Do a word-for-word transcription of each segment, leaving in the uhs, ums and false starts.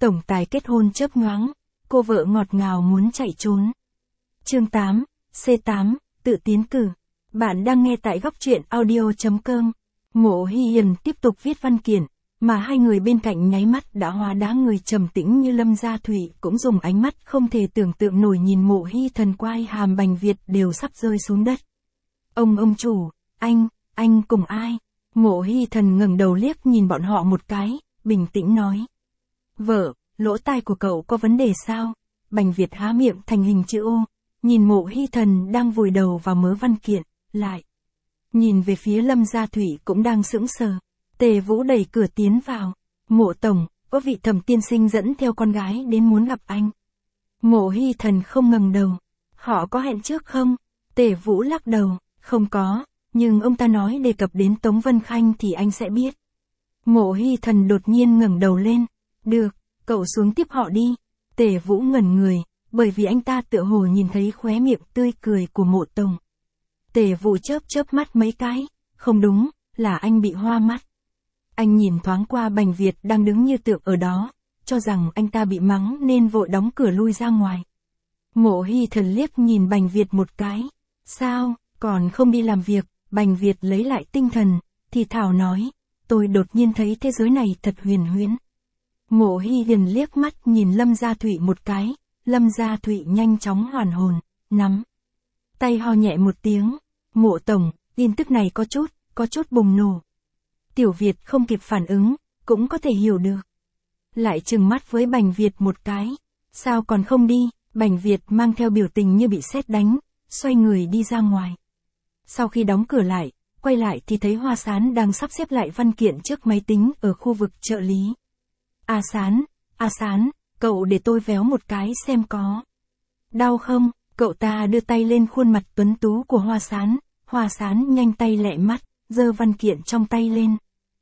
tổng tài kết hôn chớp nhoáng, cô vợ ngọt ngào muốn chạy trốn. Chương tám, C tám, tự tiến cử. Bạn đang nghe tại góc truyện audio chấm com. Mộ Hy Hiền tiếp tục viết văn kiện, mà hai người bên cạnh nháy mắt đã hóa đá người trầm tĩnh như Lâm Gia Thụy cũng dùng ánh mắt không thể tưởng tượng nổi nhìn Mộ Hy Thần, quai hàm Bành Việt đều sắp rơi xuống đất. Ông ông chủ, anh, anh cùng ai? Mộ Hy Thần ngẩng đầu liếc nhìn bọn họ một cái, bình tĩnh nói. Vợ, lỗ tai của cậu có vấn đề sao? Bành Việt há miệng thành hình chữ O, nhìn Mộ Hy Thần đang vùi đầu vào mớ văn kiện, lại. Nhìn về phía Lâm Gia Thụy cũng đang sững sờ. Tề Vũ đẩy cửa tiến vào. Mộ tổng, có vị Thẩm tiên sinh dẫn theo con gái đến muốn gặp anh. Mộ Hy Thần không ngẩng đầu. Họ có hẹn trước không? Tề Vũ lắc đầu, không có, nhưng ông ta nói đề cập đến Tống Vân Khanh thì anh sẽ biết. Mộ Hy Thần đột nhiên ngẩng đầu lên. Được, cậu xuống tiếp họ đi. Tề Vũ ngẩn người, bởi vì anh ta tựa hồ nhìn thấy khóe miệng tươi cười của Mộ tổng. Tề Vũ chớp chớp mắt mấy cái, không đúng, là anh bị hoa mắt. Anh nhìn thoáng qua Bành Việt đang đứng như tượng ở đó, cho rằng anh ta bị mắng nên vội đóng cửa lui ra ngoài. Mộ Hy Thần liếc nhìn Bành Việt một cái. Sao, còn không đi làm việc? Bành Việt lấy lại tinh thần, thì thảo nói, tôi đột nhiên thấy thế giới này thật huyền huyễn. Mộ Hy Hiền liếc mắt nhìn Lâm Gia Thụy một cái, Lâm Gia Thụy nhanh chóng hoàn hồn, nắm tay ho nhẹ một tiếng. Mộ tổng, tin tức này có chút, có chút bùng nổ. Tiểu Việt không kịp phản ứng, cũng có thể hiểu được. Lại trừng mắt với Bành Việt một cái. Sao còn không đi? Bành Việt mang theo biểu tình như bị sét đánh, xoay người đi ra ngoài. Sau khi đóng cửa lại, quay lại thì thấy Hoa Sán đang sắp xếp lại văn kiện trước máy tính ở khu vực trợ lý. A Sán, A Sán, cậu để tôi véo một cái xem có đau không? Cậu ta đưa tay lên khuôn mặt tuấn tú của Hoa Sán. Hoa Sán nhanh tay lẹ mắt, giơ văn kiện trong tay lên.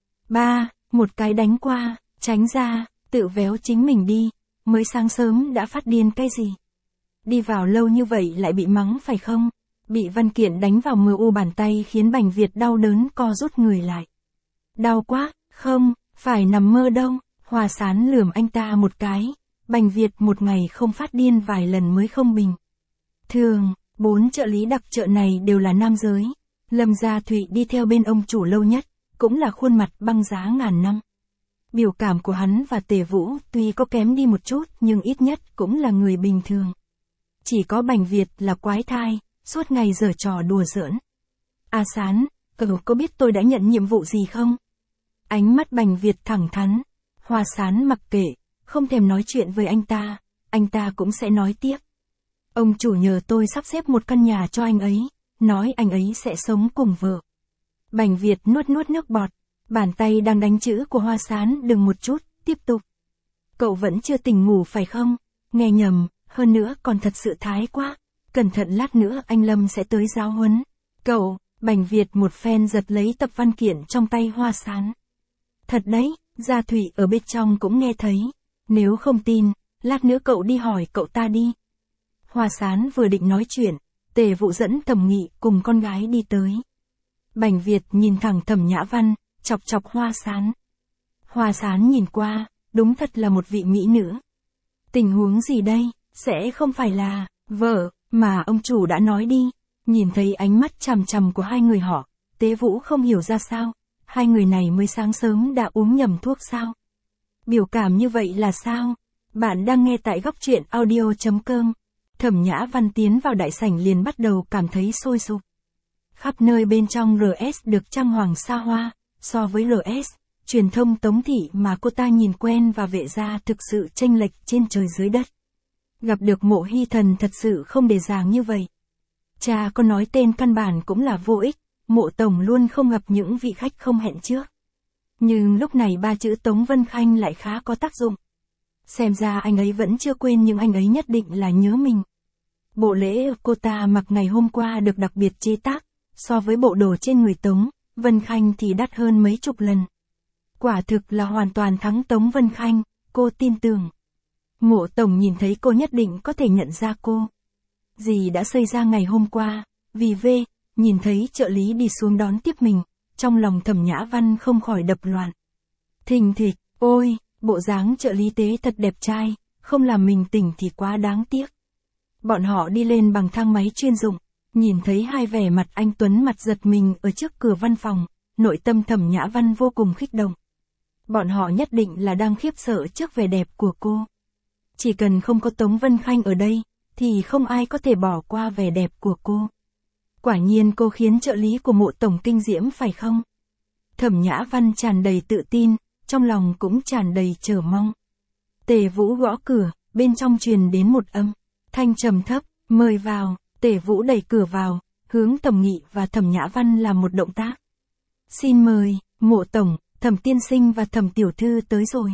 Ba, một cái đánh qua, tránh ra, tự véo chính mình đi, mới sáng sớm đã phát điên cái gì? Đi vào lâu như vậy lại bị mắng phải không? Bị văn kiện đánh vào mờ u bàn tay khiến Bành Việt đau đớn co rút người lại. Đau quá, không, phải nằm mơ đâu. Hoa Sán lườm anh ta một cái. Bành Việt một ngày không phát điên vài lần mới không bình. Thường, bốn trợ lý đặc trợ này đều là nam giới. Lâm Gia Thụy đi theo bên ông chủ lâu nhất, cũng là khuôn mặt băng giá ngàn năm. Biểu cảm của hắn và Tề Vũ tuy có kém đi một chút nhưng ít nhất cũng là người bình thường. Chỉ có Bành Việt là quái thai, suốt ngày giở trò đùa giỡn. A Sán, cậu có biết tôi đã nhận nhiệm vụ gì không? Ánh mắt Bành Việt thẳng thắn. Hoa Sán mặc kệ, không thèm nói chuyện với anh ta, anh ta cũng sẽ nói tiếp. Ông chủ nhờ tôi sắp xếp một căn nhà cho anh ấy, nói anh ấy sẽ sống cùng vợ. Bành Việt nuốt nuốt nước bọt, bàn tay đang đánh chữ của Hoa Sán đừng một chút, tiếp tục. Cậu vẫn chưa tỉnh ngủ phải không? Nghe nhầm, hơn nữa còn thật sự thái quá. Cẩn thận lát nữa anh Lâm sẽ tới giáo huấn. Cậu, Bành Việt một phen giật lấy tập văn kiện trong tay Hoa Sán. Thật đấy, Gia Thụy ở bên trong cũng nghe thấy. Nếu không tin, lát nữa cậu đi hỏi cậu ta đi. Hoa Sán vừa định nói chuyện, Tề Vũ dẫn Thẩm Nghị cùng con gái đi tới. Bành Việt nhìn thẳng Thẩm Nhã Văn, chọc chọc Hoa Sán. Hoa Sán nhìn qua, đúng thật là một vị mỹ nữ. Tình huống gì đây, sẽ không phải là vợ mà ông chủ đã nói đi. Nhìn thấy ánh mắt chằm chằm của hai người họ, Tề Vũ không hiểu ra sao, hai người này mới sáng sớm đã uống nhầm thuốc sao? Biểu cảm như vậy là sao? Bạn đang nghe tại góc truyện audio chấm com. Thẩm Nhã Văn tiến vào đại sảnh liền bắt đầu cảm thấy sôi sục. Khắp nơi bên trong rờ ét được trang hoàng xa hoa, so với rờ ét, truyền thông Tống Thị mà cô ta nhìn quen và Vệ gia thực sự chênh lệch trên trời dưới đất. Gặp được Mộ Hy Thần thật sự không dễ dàng như vậy. Cha có nói tên căn bản cũng là vô ích, Mộ tổng luôn không gặp những vị khách không hẹn trước. Nhưng lúc này ba chữ Tống Vân Khanh lại khá có tác dụng. Xem ra anh ấy vẫn chưa quên nhưng anh ấy nhất định là nhớ mình. Bộ lễ cô ta mặc ngày hôm qua được đặc biệt chế tác, so với bộ đồ trên người Tống Vân Khanh thì đắt hơn mấy chục lần. Quả thực là hoàn toàn thắng Tống Vân Khanh, cô tin tưởng. Mộ tổng nhìn thấy cô nhất định có thể nhận ra cô. Gì đã xảy ra ngày hôm qua, vì về, nhìn thấy trợ lý đi xuống đón tiếp mình, trong lòng Thẩm Nhã Văn không khỏi đập loạn. Thình thịch, ôi, Bộ dáng trợ lý tế thật đẹp trai, không làm mình tỉnh thì quá đáng tiếc. Bọn họ đi lên bằng thang máy chuyên dụng, nhìn thấy hai vẻ mặt anh Tuấn mặt giật mình ở trước cửa văn phòng, nội tâm Thẩm Nhã Văn vô cùng kích động. Bọn họ nhất định là đang khiếp sợ trước vẻ đẹp của cô. Chỉ cần không có Tống Vân Khanh ở đây, thì không ai có thể bỏ qua vẻ đẹp của cô. Quả nhiên cô khiến trợ lý của Mộ tổng kinh diễm phải không? Thẩm Nhã Văn tràn đầy tự tin, trong lòng cũng tràn đầy chờ mong. Tề Vũ gõ cửa, bên trong truyền đến một âm thanh trầm thấp, mời vào. Tề Vũ đẩy cửa vào, hướng Thẩm Nghị và Thẩm Nhã Văn làm một động tác. Xin mời, Mộ tổng, Thẩm tiên sinh và Thẩm tiểu thư tới rồi.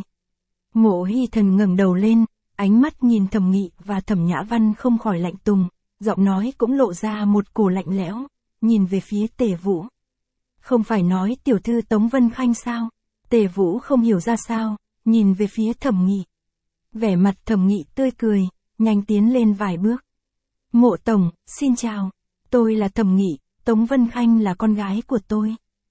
Mộ Hy Thần ngẩng đầu lên, ánh mắt nhìn Thẩm Nghị và Thẩm Nhã Văn không khỏi lạnh tùng, giọng nói cũng lộ ra một cổ lạnh lẽo, nhìn về phía Tề Vũ. Không phải nói tiểu thư Tống Vân Khanh sao? Tề Vũ không hiểu ra sao, nhìn về phía Thẩm Nghị. Vẻ mặt Thẩm Nghị tươi cười, nhanh tiến lên vài bước. Mộ tổng, xin chào. Tôi là Thẩm Nghị, Tống Vân Khanh là con gái của tôi.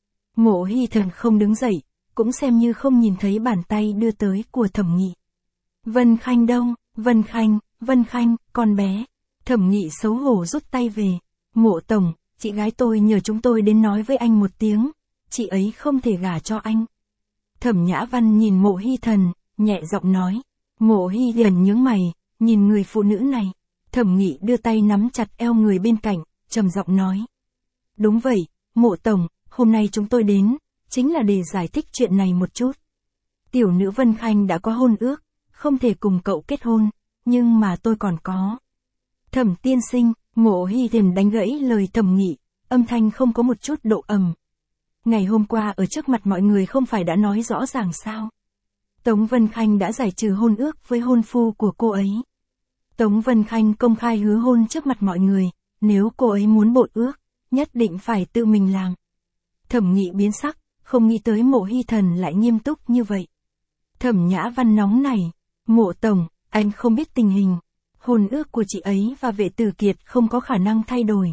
Mộ Hy Thần không đứng dậy, cũng xem như không nhìn thấy bàn tay đưa tới của Thẩm Nghị. Vân Khanh đâu? Vân Khanh, Vân Khanh, con bé. Thẩm Nghị xấu hổ rút tay về. Mộ tổng, chị gái tôi nhờ chúng tôi đến nói với anh một tiếng, chị ấy không thể gả cho anh. Thẩm Nhã Văn nhìn Mộ Hy Thần, nhẹ giọng nói. Mộ Hy Thần nhướng mày, nhìn người phụ nữ này. Thẩm Nghị đưa tay nắm chặt eo người bên cạnh, trầm giọng nói. Đúng vậy, Mộ tổng, hôm nay chúng tôi đến, chính là để giải thích chuyện này một chút. Tiểu nữ Vân Khanh đã có hôn ước, không thể cùng cậu kết hôn, nhưng mà tôi còn có. Thẩm tiên sinh, Mộ Hy Thần đánh gãy lời Thẩm Nghị, âm thanh không có một chút độ ầm. Ngày hôm qua ở trước mặt mọi người không phải đã nói rõ ràng sao? Tống Vân Khanh đã giải trừ hôn ước với hôn phu của cô ấy. Tống Vân Khanh công khai hứa hôn trước mặt mọi người, nếu cô ấy muốn bội ước, nhất định phải tự mình làm. Thẩm Nghị biến sắc, không nghĩ tới Mộ Hy Thần lại nghiêm túc như vậy. Thẩm Nhã Văn nóng nảy, Mộ tổng, anh không biết tình hình. Hôn ước của chị ấy và Vệ Tử Kiệt không có khả năng thay đổi.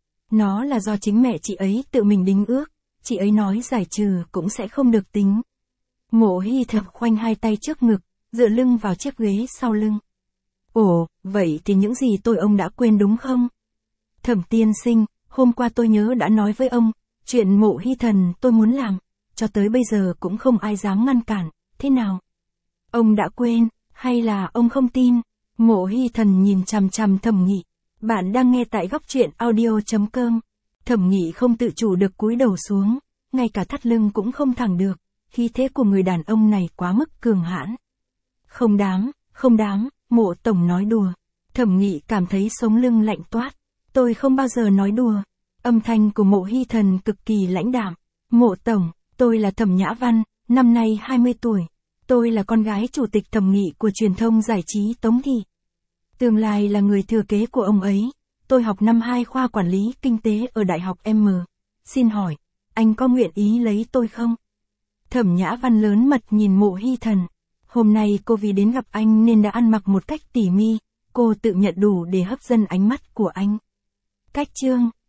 Nó là do chính mẹ chị ấy tự mình đính ước, chị ấy nói giải trừ cũng sẽ không được tính. Mộ Hy Thần khoanh hai tay trước ngực, dựa lưng vào chiếc ghế sau lưng. Ồ, vậy thì những gì tôi ông đã quên đúng không? Thẩm tiên sinh, hôm qua tôi nhớ đã nói với ông, chuyện Mộ Hy Thần tôi muốn làm, cho tới bây giờ cũng không ai dám ngăn cản, thế nào? Ông đã quên, hay là ông không tin? Mộ Hy Thần nhìn chằm chằm Thẩm Nghị. Bạn đang nghe tại góc truyện audio chấm com. Thẩm Nghị không tự chủ được cúi đầu xuống, ngay cả thắt lưng cũng không thẳng được, khí thế của người đàn ông này quá mức cường hãn. Không dám, không dám, Mộ tổng nói đùa. Thẩm Nghị cảm thấy sống lưng lạnh toát. Tôi không bao giờ nói đùa. Âm thanh của Mộ Hy Thần cực kỳ lãnh đạm. Mộ tổng, tôi là Thẩm Nhã Văn, năm nay hai mươi tuổi. Tôi là con gái chủ tịch Thẩm Nghị của truyền thông giải trí Tống Thị. Tương lai là người thừa kế của ông ấy. Tôi học năm hai khoa quản lý kinh tế ở Đại học M. Xin hỏi, anh có nguyện ý lấy tôi không? Thẩm Nhã Văn lớn mật nhìn Mộ Hy Thần. Hôm nay cô vì đến gặp anh nên đã ăn mặc một cách tỉ mi, cô tự nhận đủ để hấp dẫn ánh mắt của anh. Cách chương